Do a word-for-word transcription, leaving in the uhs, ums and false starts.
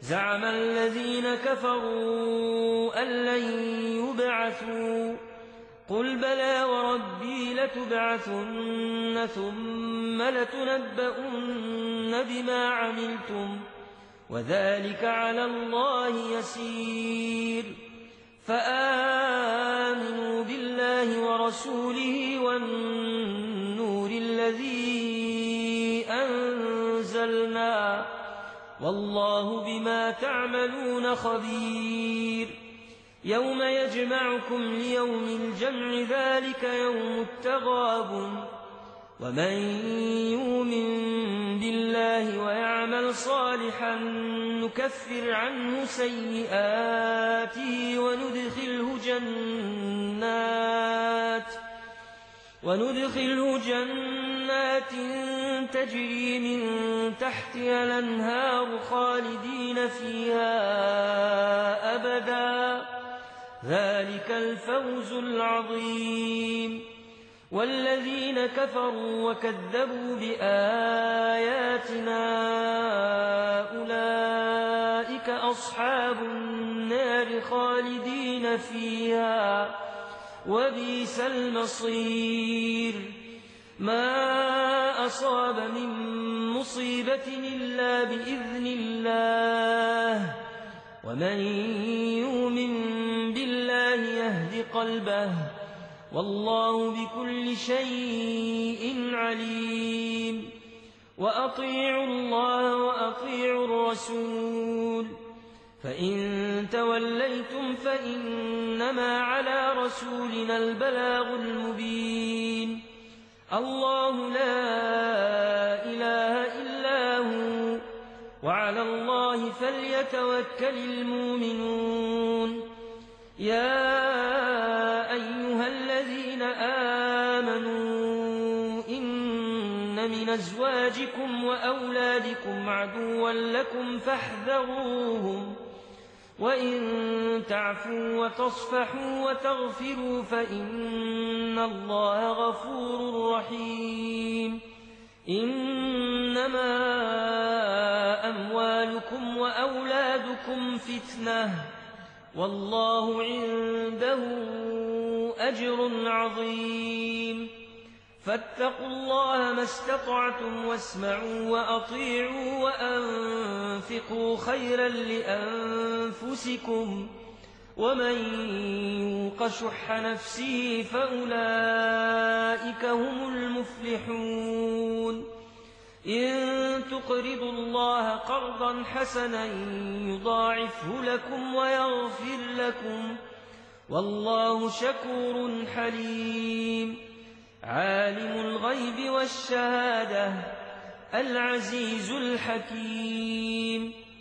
زعم الذين كفروا أن لن يبعثوا قل بلى وربي لتبعثن ثم لتنبؤن بما عملتم وذلك على الله يسير فآمنوا بالله ورسوله والنور الذي أنزلنا والله بما تعملون خبير يوم يجمعكم ليوم الجمع ذلك يوم التغابن ومن يؤمن بالله ويعمل صالحا نكفر عنه سيئاته وندخله جنات وندخله جنات تجري من تحتها الأنهار خالدين فيها أبدا ذلك الفوز العظيم والذين كفروا وكذبوا بآياتنا أولئك أصحاب النار خالدين فيها وبئس المصير ما أصاب من مصيبة إلا بإذن الله ومن يؤمن بالله يهد قلبه والله بكل شيء عليم وأطيعوا الله وأطيعوا الرسول فإن توليتم فإنما على رسولنا البلاغ المبين الله لا إله إلا هو وعلى الله فليتوكل المؤمنون يا أيها الذين آمنوا إن من أزواجكم وأولادكم عدوا لكم فاحذروهم وإن تعفوا وتصفحوا وتغفروا فإن الله غفور رحيم إنما أموالكم وأولادكم فتنة والله عنده أجر عظيم فاتقوا الله ما استطعتم واسمعوا وأطيعوا وأنفقوا خيرا لأنفسكم ومن يوق شح نفسه فأولئك هم المفلحون إن تقرضوا الله قرضا حسنا يضاعفه لكم ويغفر لكم والله شكور حليم عالم الغيب والشهادة العزيز الحكيم